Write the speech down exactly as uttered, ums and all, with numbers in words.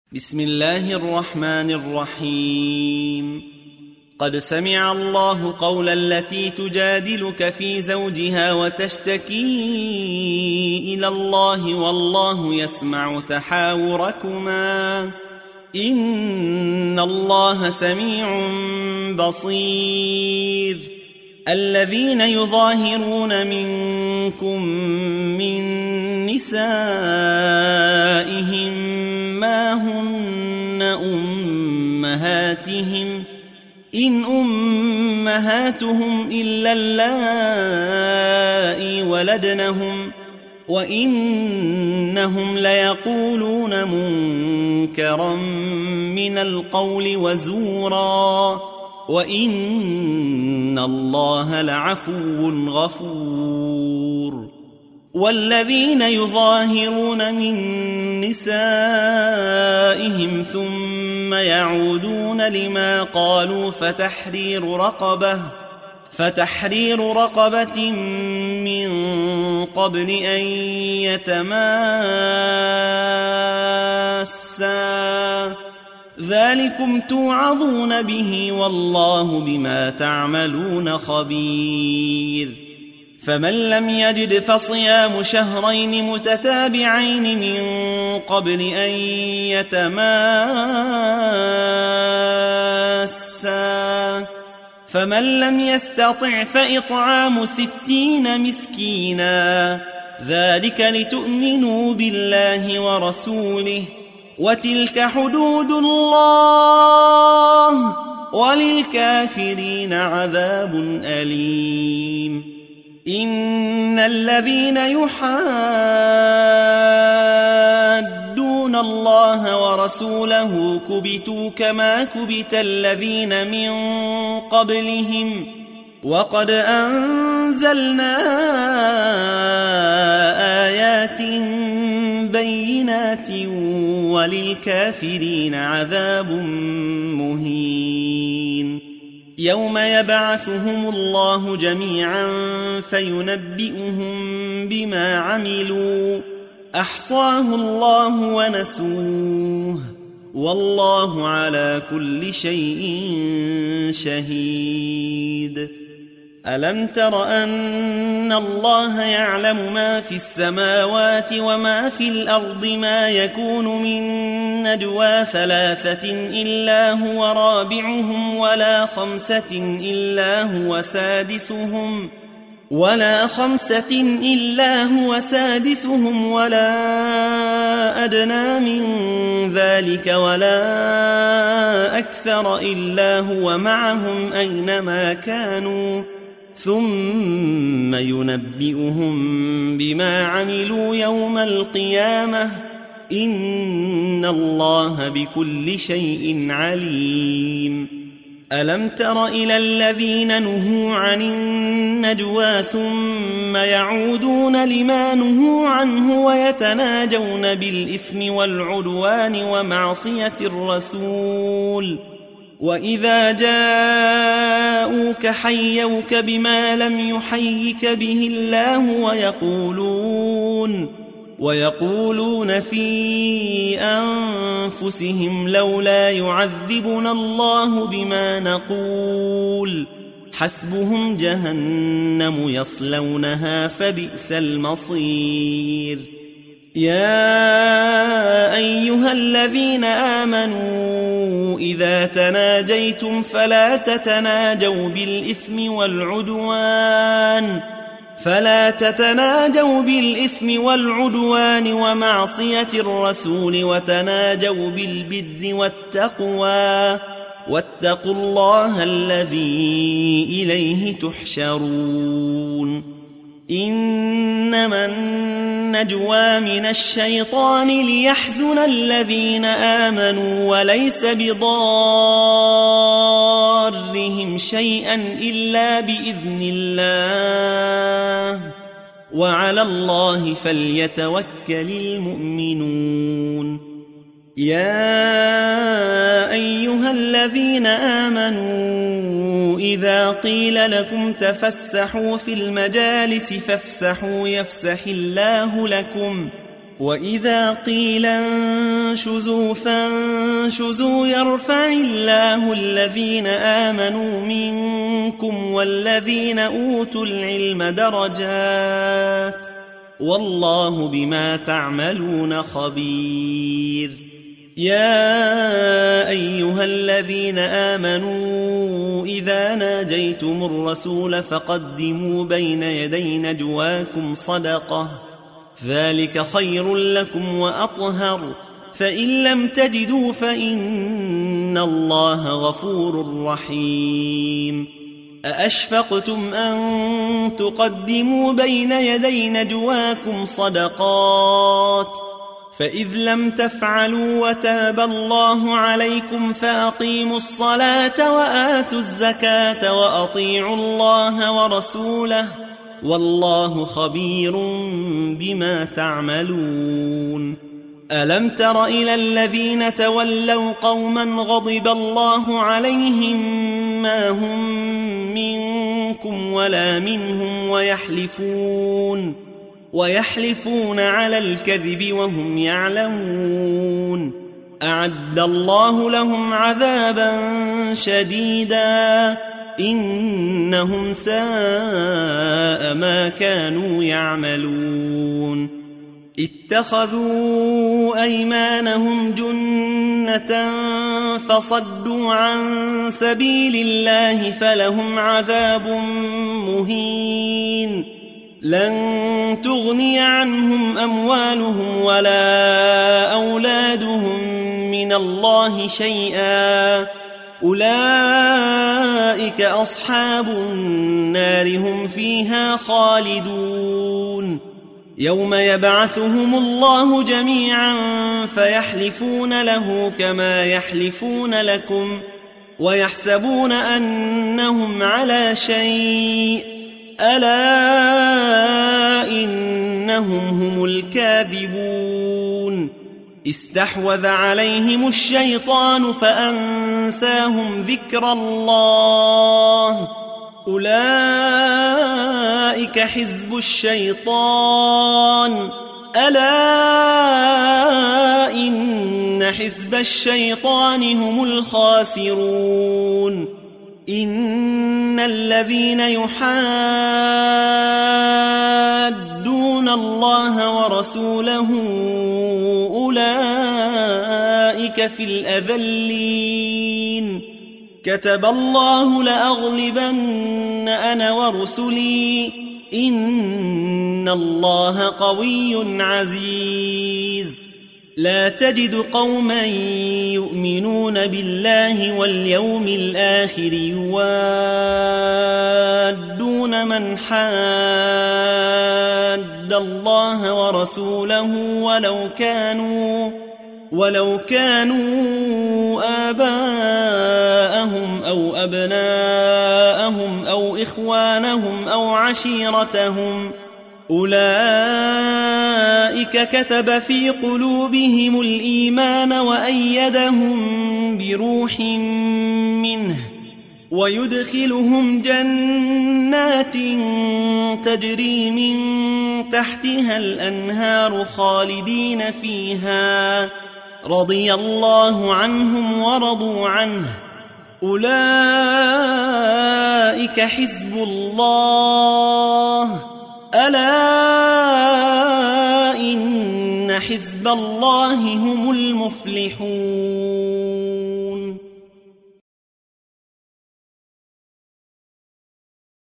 بسم الله الرحمن الرحيم. قد سمع الله قول التي تجادلك في زوجها وتشتكي إلى الله والله يسمع تحاوركما إن الله سميع بصير. الذين يظاهرون منكم من نسائهم ما هن أمهاتهم إن أمهاتهم إلا اللائي ولدنهم وإنهم ليقولون منكرا من القول وزورا وإن الله لعفو غفور. والذين يظاهرون من نسائهم ثم يعودون لما قالوا فتحرير رقبة فتحرير رقبة من قبل أن يتماسا ذلكم توعظون به والله بما تعملون خبير. فمن لم يجد فصيام شهرين متتابعين من قبل أن يتماسا فمن لم يستطع فإطعام ستين مسكينا ذلك لتؤمنوا بالله ورسوله وتلك حدود الله وللكافرين عذاب أليم. إن الذين يحادون الله ورسوله كبتوا كما كبت الذين من قبلهم وقد أنزلنا آيات بينات وللكافرين عذاب مهين. يوم يبعثهم الله جميعا فينبئهم بما عملوا أحصاه الله ونسوه والله على كل شيء شهيد. ألم تر أن الله يعلم ما في السماوات وما في الأرض ما يكون من نجوى ثلاثة إلا هو رابعهم ولا خمسة إلا هو سادسهم ولا خمسة إلا هو سادسهم ولا أدنى من ذلك ولا أكثر إلا هو معهم أينما كانوا ثم ينبئهم بما عملوا يوم القيامة إن الله بكل شيء عليم. ألم تر إلى الذين نهوا عن النجوى ثم يعودون لما نهوا عنه ويتناجون بالإثم والعدوان ومعصية الرسول وإذا جاءوك حيوك بما لم يحيك به الله ويقولون ويقولون في أنفسهم لولا يعذبنا الله بما نقول حسبهم جهنم يصلونها فبئس المصير. يا أيها الذين آمنوا إذا تناجيتم فلا تتناجوا بالإثم والعدوان فلا تتناجوا بالإثم والعدوان ومعصية الرسول وتناجوا بالبر والتقوى واتقوا الله الذي إليه تحشرون. إنما النجوى من الشيطان ليحزن الذين آمنوا وليس بضارهم شيئا إلا بإذن الله وعلى الله فليتوكل المؤمنون. يا أيها الذين آمنوا إذا قيل لكم تفسحوا في المجالس فافسحوا يفسح الله لكم وإذا قيل انشزوا فانشزوا يرفع الله الذين آمنوا منكم والذين أوتوا العلم درجات والله بما تعملون خبير. يا أيها الذين آمنوا إذا ناجيتم الرسول فقدموا بين يدي نجواكم صدقة ذلك خير لكم وأطهر فإن لم تجدوا فإن الله غفور رحيم. أأشفقتم أن تقدموا بين يدي نجواكم صدقات فإذ لم تفعلوا وتاب الله عليكم فأقيموا الصلاة وآتوا الزكاة وأطيعوا الله ورسوله والله خبير بما تعملون. ألم تر إلى الذين تولوا قوما غضب الله عليهم ما هم منكم ولا منهم ويحلفون ويحلفون على الكذب وهم يعلمون أعد الله لهم عذابا شديدا إنهم ساء ما كانوا يعملون. اتخذوا أيمانهم جنة فصدوا عن سبيل الله فلهم عذاب مهين لن تغني عنهم أموالهم ولا أولادهم من الله شيئا أولئك أصحاب النار هم فيها خالدون. يوم يبعثهم الله جميعا فيحلفون له كما يحلفون لكم ويحسبون أنهم على شيء ألا إنهم هم الكاذبون. استحوذ عليهم الشيطان فأنساهم ذكر الله أولئك حزب الشيطان ألا إن حزب الشيطان هم الخاسرون. إن الذين يحادون الله ورسوله أولئك في الأذلين كتب الله لأغلبن أنا ورسلي إن الله قوي عزيز. لا تجد قوما يؤمنون بالله واليوم الآخر يوادون من حاد الله ورسوله ولو كانوا ولو كانوا آباءهم أو أبناءهم أو إخوانهم أو عشيرتهم أولئك كتب في قلوبهم الإيمان وأيدهم بروح منه ويدخلهم جنات تجري من تحتها الأنهار خالدين فيها رضي الله عنهم ورضوا عنه أولئك حزب الله ألا إن حزب الله هم المفلحون.